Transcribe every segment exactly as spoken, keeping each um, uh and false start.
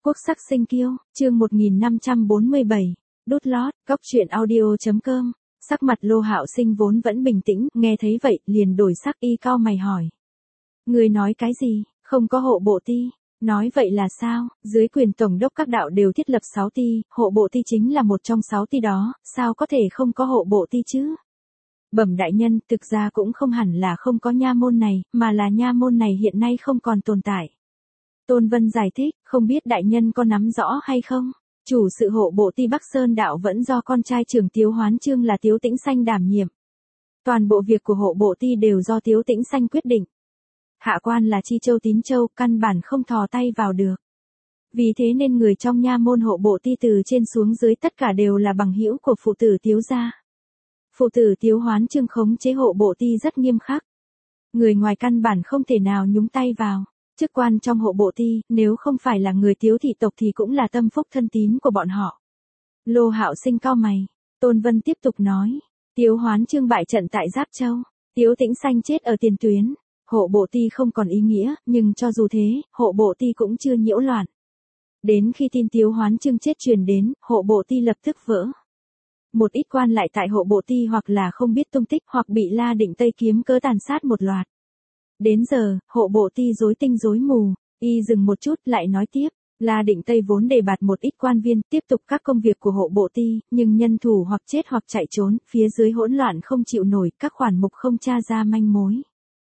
Quốc sắc sinh kiêu, chương một nghìn năm trăm bốn mươi bảy, đút lót, cóc truyện audio.com. Sắc mặt Lô Hạo Sinh vốn vẫn bình tĩnh, nghe thấy vậy, liền đổi sắc y cau mày hỏi. Người nói cái gì, không có hộ bộ ti, nói vậy là sao, dưới quyền tổng đốc các đạo đều thiết lập sáu ti, hộ bộ ti chính là một trong sáu ti đó, sao có thể không có hộ bộ ti chứ? Bẩm đại nhân, thực ra cũng không hẳn là không có nha môn này, mà là nha môn này hiện nay không còn tồn tại. Tôn Vân giải thích, không biết đại nhân có nắm rõ hay không? Chủ sự hộ bộ ti Bắc Sơn đạo vẫn do con trai trưởng Tiếu Hoán Chương là Tiếu Tĩnh Sanh đảm nhiệm. Toàn bộ việc của hộ bộ ti đều do Tiếu Tĩnh Sanh quyết định. Hạ quan là Chi Châu Tín Châu, căn bản không thò tay vào được. Vì thế nên người trong nha môn hộ bộ ti từ trên xuống dưới tất cả đều là bằng hữu của phụ tử Tiếu gia. Phụ tử Tiếu Hoán Chương khống chế hộ bộ ti rất nghiêm khắc. Người ngoài căn bản không thể nào nhúng tay vào. Chức quan trong hộ bộ ti, nếu không phải là người Tiếu thị tộc thì cũng là tâm phúc thân tín của bọn họ. Lô Hạo Sinh cau mày. Tôn Vân tiếp tục nói. Tiếu Hoán Chương bại trận tại Giáp Châu. Tiếu Tĩnh Sanh chết ở tiền tuyến. Hộ bộ ti không còn ý nghĩa, nhưng cho dù thế, hộ bộ ti cũng chưa nhiễu loạn. Đến khi tin Tiếu Hoán Chương chết truyền đến, hộ bộ ti lập tức vỡ. Một ít quan lại tại hộ bộ ti hoặc là không biết tung tích hoặc bị La Định Tây kiếm cớ tàn sát một loạt. Đến giờ, hộ bộ ti rối tinh rối mù, y dừng một chút lại nói tiếp, La Định Tây vốn đề bạt một ít quan viên tiếp tục các công việc của hộ bộ ti, nhưng nhân thủ hoặc chết hoặc chạy trốn, phía dưới hỗn loạn không chịu nổi, các khoản mục không tra ra manh mối.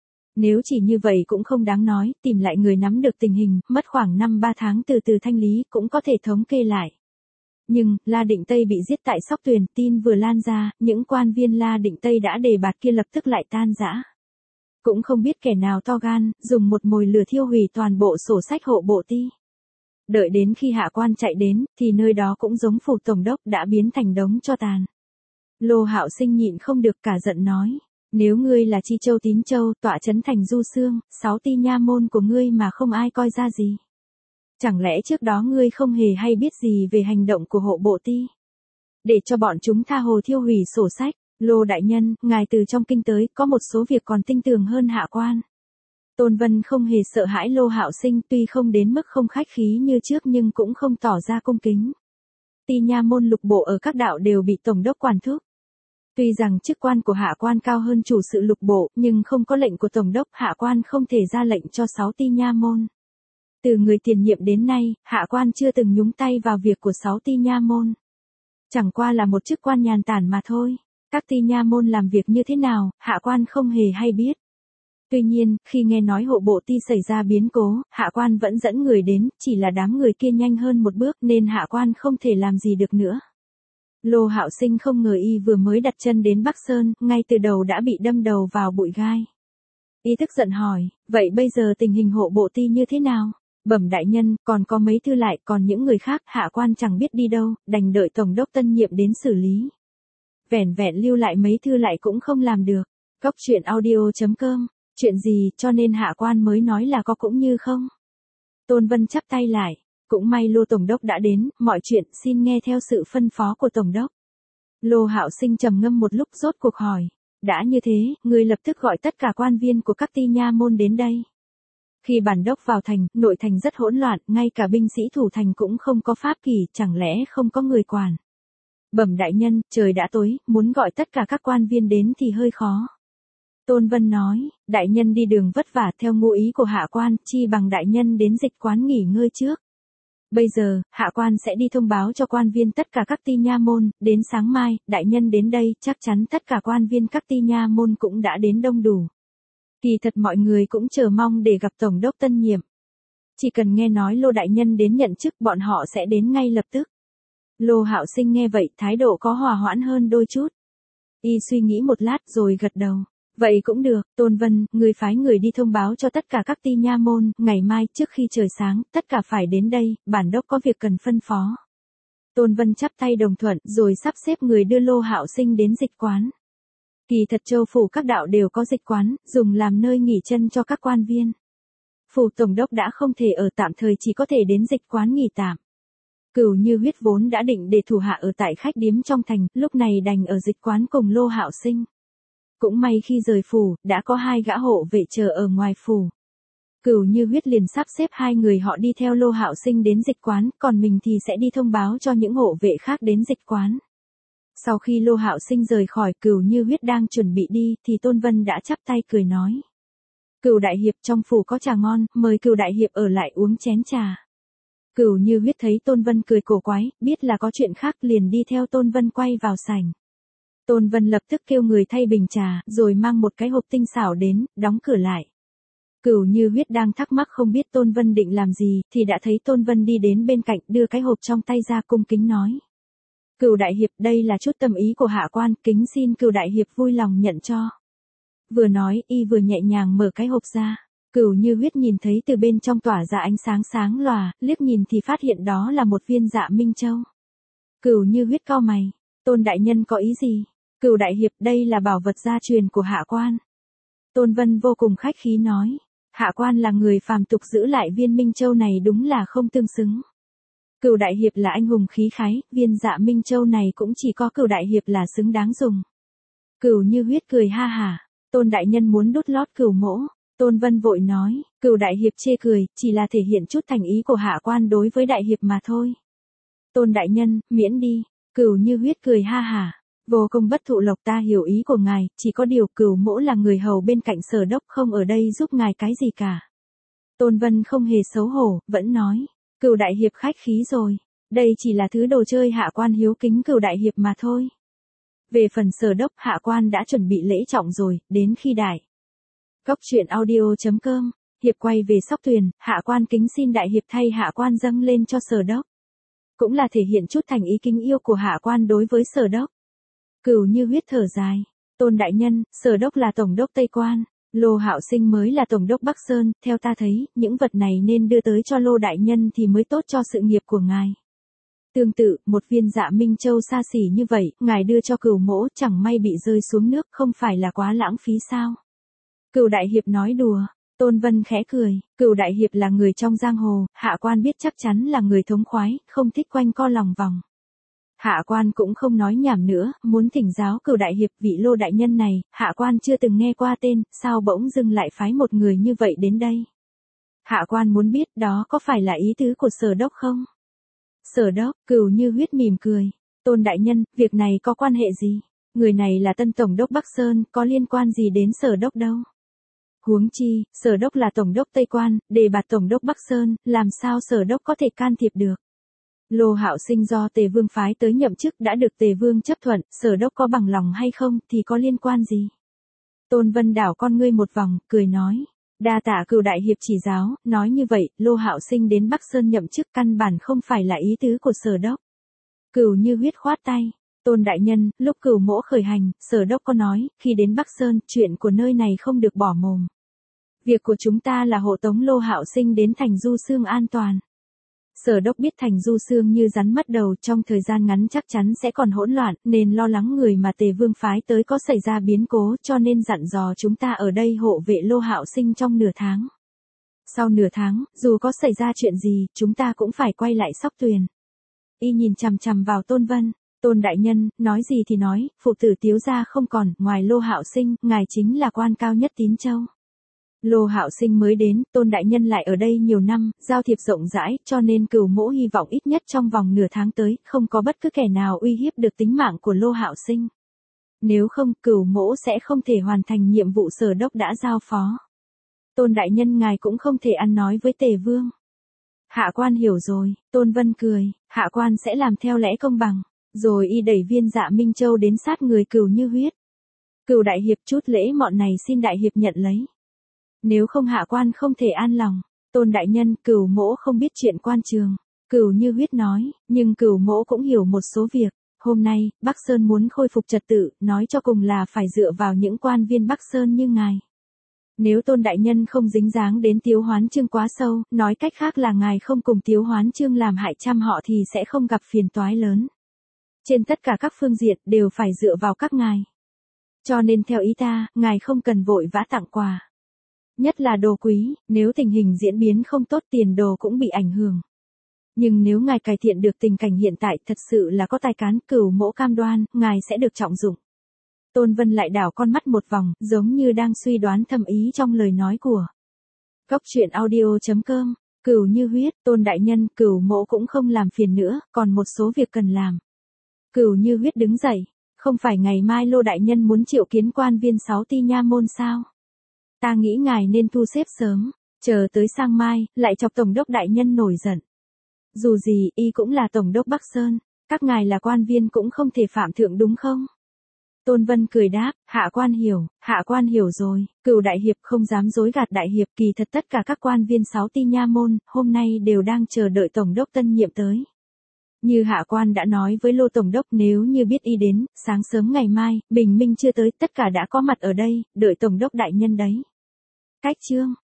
Nếu chỉ như vậy cũng không đáng nói, tìm lại người nắm được tình hình, mất khoảng năm ba tháng từ từ thanh lý cũng có thể thống kê lại. Nhưng, La Định Tây bị giết tại Sóc Tuyền, tin vừa lan ra, những quan viên La Định Tây đã đề bạt kia lập tức lại tan rã. Cũng không biết kẻ nào to gan, dùng một mồi lửa thiêu hủy toàn bộ sổ sách hộ bộ ti. Đợi đến khi hạ quan chạy đến, thì nơi đó cũng giống phủ tổng đốc đã biến thành đống tro tàn. Lô Hạo Sinh nhịn không được cả giận nói. Nếu ngươi là Chi Châu Tín Châu, tọa trấn thành Du Xương, sáu ti nha môn của ngươi mà không ai coi ra gì. Chẳng lẽ trước đó ngươi không hề hay biết gì về hành động của hộ bộ ti? Để cho bọn chúng tha hồ thiêu hủy sổ sách. Lô đại nhân, ngài từ trong kinh tới, có một số việc còn tinh tường hơn hạ quan. Tôn Vân không hề sợ hãi Lô Hạo Sinh, tuy không đến mức không khách khí như trước nhưng cũng không tỏ ra cung kính. Ti nha môn lục bộ ở các đạo đều bị tổng đốc quản thúc. Tuy rằng chức quan của hạ quan cao hơn chủ sự lục bộ, nhưng không có lệnh của tổng đốc, hạ quan không thể ra lệnh cho sáu ti nha môn. Từ người tiền nhiệm đến nay, hạ quan chưa từng nhúng tay vào việc của sáu ti nha môn. Chẳng qua là một chức quan nhàn tản mà thôi. Các ti nha môn làm việc như thế nào, hạ quan không hề hay biết. Tuy nhiên, khi nghe nói hộ bộ ti xảy ra biến cố, hạ quan vẫn dẫn người đến, chỉ là đám người kia nhanh hơn một bước nên hạ quan không thể làm gì được nữa. Lô Hạo Sinh không ngờ y vừa mới đặt chân đến Bắc Sơn, ngay từ đầu đã bị đâm đầu vào bụi gai. Y tức giận hỏi, vậy bây giờ tình hình hộ bộ ti như thế nào? Bẩm đại nhân, còn có mấy thư lại, còn những người khác, hạ quan chẳng biết đi đâu, đành đợi tổng đốc tân nhiệm đến xử lý. Vẻn vẹn lưu lại mấy thư lại cũng không làm được. Cóc truyện audio.com, chuyện gì cho nên hạ quan mới nói là có cũng như không. Tôn Vân chắp tay lại, cũng may Lô tổng đốc đã đến, mọi chuyện xin nghe theo sự phân phó của tổng đốc. Lô Hạo Sinh trầm ngâm một lúc rốt cuộc hỏi, đã như thế, ngươi lập tức gọi tất cả quan viên của các ti nha môn đến đây. Khi bản đốc vào thành, nội thành rất hỗn loạn, ngay cả binh sĩ thủ thành cũng không có pháp kỷ, chẳng lẽ không có người quản. Bẩm đại nhân, trời đã tối, muốn gọi tất cả các quan viên đến thì hơi khó. Tôn Vân nói, đại nhân đi đường vất vả theo ngụ ý của hạ quan, chi bằng đại nhân đến dịch quán nghỉ ngơi trước. Bây giờ, hạ quan sẽ đi thông báo cho quan viên tất cả các ti nha môn, đến sáng mai, đại nhân đến đây, chắc chắn tất cả quan viên các ti nha môn cũng đã đến đông đủ. Kỳ thật mọi người cũng chờ mong để gặp tổng đốc tân nhiệm. Chỉ cần nghe nói Lô đại nhân đến nhận chức bọn họ sẽ đến ngay lập tức. Lô Hạo Sinh nghe vậy, thái độ có hòa hoãn hơn đôi chút. Y suy nghĩ một lát rồi gật đầu. Vậy cũng được, Tôn Vân, người phái người đi thông báo cho tất cả các ti nha môn, ngày mai trước khi trời sáng, tất cả phải đến đây, bản đốc có việc cần phân phó. Tôn Vân chắp tay đồng thuận, rồi sắp xếp người đưa Lô Hạo Sinh đến dịch quán. Kỳ thật châu phủ các đạo đều có dịch quán, dùng làm nơi nghỉ chân cho các quan viên. Phủ tổng đốc đã không thể ở tạm thời chỉ có thể đến dịch quán nghỉ tạm. Cửu Như Huyết vốn đã định để thủ hạ ở tại khách điếm trong thành, lúc này đành ở dịch quán cùng Lô Hạo Sinh. Cũng may khi rời phủ, đã có hai gã hộ vệ chờ ở ngoài phủ. Cửu Như Huyết liền sắp xếp hai người họ đi theo Lô Hạo Sinh đến dịch quán, còn mình thì sẽ đi thông báo cho những hộ vệ khác đến dịch quán. Sau khi Lô Hạo Sinh rời khỏi, Cửu Như Huyết đang chuẩn bị đi, thì Tôn Vân đã chắp tay cười nói. Cửu đại hiệp, trong phủ có trà ngon, mời Cửu đại hiệp ở lại uống chén trà. Cửu Như Huyết thấy Tôn Vân cười cổ quái, biết là có chuyện khác liền đi theo Tôn Vân quay vào sảnh. Tôn Vân lập tức kêu người thay bình trà, rồi mang một cái hộp tinh xảo đến, đóng cửa lại. Cửu Như Huyết đang thắc mắc không biết Tôn Vân định làm gì, thì đã thấy Tôn Vân đi đến bên cạnh, đưa cái hộp trong tay ra cung kính nói. Cửu đại hiệp, đây là chút tâm ý của hạ quan, kính xin Cửu đại hiệp vui lòng nhận cho. Vừa nói, y vừa nhẹ nhàng mở cái hộp ra. Cửu Như Huyết nhìn thấy từ bên trong tỏa ra ánh sáng sáng lòa, liếc nhìn thì phát hiện đó là một viên Dạ Minh Châu. Cửu Như Huyết cau mày, Tôn đại nhân có ý gì? Cửu đại hiệp, đây là bảo vật gia truyền của hạ quan. Tôn Vân vô cùng khách khí nói, hạ quan là người phàm tục, giữ lại viên Minh Châu này đúng là không tương xứng. Cửu đại hiệp là anh hùng khí khái, viên Dạ Minh Châu này cũng chỉ có Cửu đại hiệp là xứng đáng dùng. Cửu Như Huyết cười ha hả, Tôn đại nhân muốn đút lót Cửu mỗ. Tôn Vân vội nói, Cửu đại hiệp chê cười, chỉ là thể hiện chút thành ý của hạ quan đối với đại hiệp mà thôi. Tôn đại nhân, miễn đi. Cửu Như Huyết cười ha hả, vô công bất thụ lộc, ta hiểu ý của ngài, chỉ có điều Cửu mỗ là người hầu bên cạnh Sở đốc, không ở đây giúp ngài cái gì cả. Tôn Vân không hề xấu hổ, vẫn nói, Cửu đại hiệp khách khí rồi, đây chỉ là thứ đồ chơi hạ quan hiếu kính Cửu đại hiệp mà thôi. Về phần Sở đốc, hạ quan đã chuẩn bị lễ trọng rồi, đến khi đại. Cốc truyện audio chấm com, hiệp quay về Sóc Tuyền, hạ quan kính xin đại hiệp thay hạ quan dâng lên cho Sở đốc. Cũng là thể hiện chút thành ý kính yêu của hạ quan đối với Sở đốc. Cửu Như Huyết thở dài, Tôn đại nhân, Sở đốc là tổng đốc Tây Quan, Lô Hạo Sinh mới là tổng đốc Bắc Sơn, theo ta thấy, những vật này nên đưa tới cho Lô đại nhân thì mới tốt cho sự nghiệp của ngài. Tương tự, một viên Dạ Minh Châu xa xỉ như vậy, ngài đưa cho Cửu mỗ, chẳng may bị rơi xuống nước, không phải là quá lãng phí sao? Cửu đại hiệp nói đùa. Tôn Vân khẽ cười, Cửu đại hiệp là người trong giang hồ, hạ quan biết chắc chắn là người thống khoái, không thích quanh co lòng vòng. Hạ quan cũng không nói nhảm nữa, muốn thỉnh giáo Cửu đại hiệp, vị Lô đại nhân này, hạ quan chưa từng nghe qua tên, sao bỗng dưng lại phái một người như vậy đến đây? Hạ quan muốn biết đó có phải là ý tứ của Sở đốc không? Sở đốc, Cửu Như Huyết mỉm cười, Tôn đại nhân, việc này có quan hệ gì? Người này là tân tổng đốc Bắc Sơn, có liên quan gì đến Sở đốc đâu? Huống chi, Sở đốc là tổng đốc Tây Quan, đề bạt tổng đốc Bắc Sơn, làm sao Sở đốc có thể can thiệp được? Lô Hạo Sinh do Tề Vương phái tới nhậm chức đã được Tề Vương chấp thuận, Sở đốc có bằng lòng hay không thì có liên quan gì? Tôn Vân đảo con ngươi một vòng, cười nói, đa tạ Cửu đại hiệp chỉ giáo, nói như vậy, Lô Hạo Sinh đến Bắc Sơn nhậm chức căn bản không phải là ý tứ của Sở đốc. Cửu Như Huyết khoát tay, Tôn đại nhân, lúc Cửu mỗ khởi hành, Sở đốc có nói, khi đến Bắc Sơn, chuyện của nơi này không được bỏ mồm. Việc của chúng ta là hộ tống Lô Hạo Sinh đến thành Du Xương an toàn. Sở đốc biết thành Du Xương như rắn mất đầu, trong thời gian ngắn chắc chắn sẽ còn hỗn loạn, nên lo lắng người mà Tề Vương phái tới có xảy ra biến cố, cho nên dặn dò chúng ta ở đây hộ vệ Lô Hạo Sinh trong nửa tháng. Sau nửa tháng, dù có xảy ra chuyện gì, chúng ta cũng phải quay lại Sóc Tuyền. Y nhìn chằm chằm vào Tôn Vân, Tôn đại nhân, nói gì thì nói, phụ tử Tiếu gia không còn, ngoài Lô Hạo Sinh, ngài chính là quan cao nhất Tín Châu. Lô Hạo Sinh mới đến, Tôn đại nhân lại ở đây nhiều năm, giao thiệp rộng rãi, cho nên Cửu mỗ hy vọng ít nhất trong vòng nửa tháng tới, không có bất cứ kẻ nào uy hiếp được tính mạng của Lô Hạo Sinh. Nếu không, Cửu mỗ sẽ không thể hoàn thành nhiệm vụ Sở đốc đã giao phó. Tôn đại nhân ngài cũng không thể ăn nói với Tề Vương. Hạ quan hiểu rồi, Tôn Vân cười, hạ quan sẽ làm theo lẽ công bằng. Rồi y đẩy viên Dạ Minh Châu đến sát người Cửu Như Huyết. Cửu đại hiệp, chút lễ mọn này xin đại hiệp nhận lấy. Nếu không hạ quan không thể an lòng. Tôn đại nhân, Cửu mỗ không biết chuyện quan trường. Cửu Như Huyết nói, nhưng Cửu mỗ cũng hiểu một số việc. Hôm nay, Bắc Sơn muốn khôi phục trật tự, nói cho cùng là phải dựa vào những quan viên Bắc Sơn như ngài. Nếu Tôn đại nhân không dính dáng đến Tiếu Hoán Chương quá sâu, nói cách khác là ngài không cùng Tiếu Hoán Chương làm hại trăm họ thì sẽ không gặp phiền toái lớn. Trên tất cả các phương diện đều phải dựa vào các ngài. Cho nên theo ý ta, ngài không cần vội vã tặng quà. Nhất là đồ quý, nếu tình hình diễn biến không tốt tiền đồ cũng bị ảnh hưởng. Nhưng nếu ngài cải thiện được tình cảnh hiện tại thật sự là có tài cán, Cửu mỗ cam đoan, ngài sẽ được trọng dụng. Tôn Vân lại đảo con mắt một vòng, giống như đang suy đoán thâm ý trong lời nói của Cốc truyện audio chấm com, Cửu Như Huyết, Tôn đại nhân, Cửu mỗ cũng không làm phiền nữa, còn một số việc cần làm. Cửu Như Huyết đứng dậy, không phải ngày mai Lô đại nhân muốn triệu kiến quan viên sáu ti nha môn sao? Ta nghĩ ngài nên thu xếp sớm, chờ tới sang mai, lại chọc tổng đốc đại nhân nổi giận. Dù gì, y cũng là tổng đốc Bắc Sơn, các ngài là quan viên cũng không thể phạm thượng đúng không? Tôn Vân cười đáp, hạ quan hiểu, hạ quan hiểu rồi, Cửu đại hiệp không dám dối gạt đại hiệp, kỳ thật tất cả các quan viên sáu ti nha môn, hôm nay đều đang chờ đợi tổng đốc tân nhiệm tới. Như hạ quan đã nói với Lô tổng đốc, nếu như biết y đến, sáng sớm ngày mai, bình minh chưa tới, tất cả đã có mặt ở đây, đợi tổng đốc đại nhân đấy. Cách chương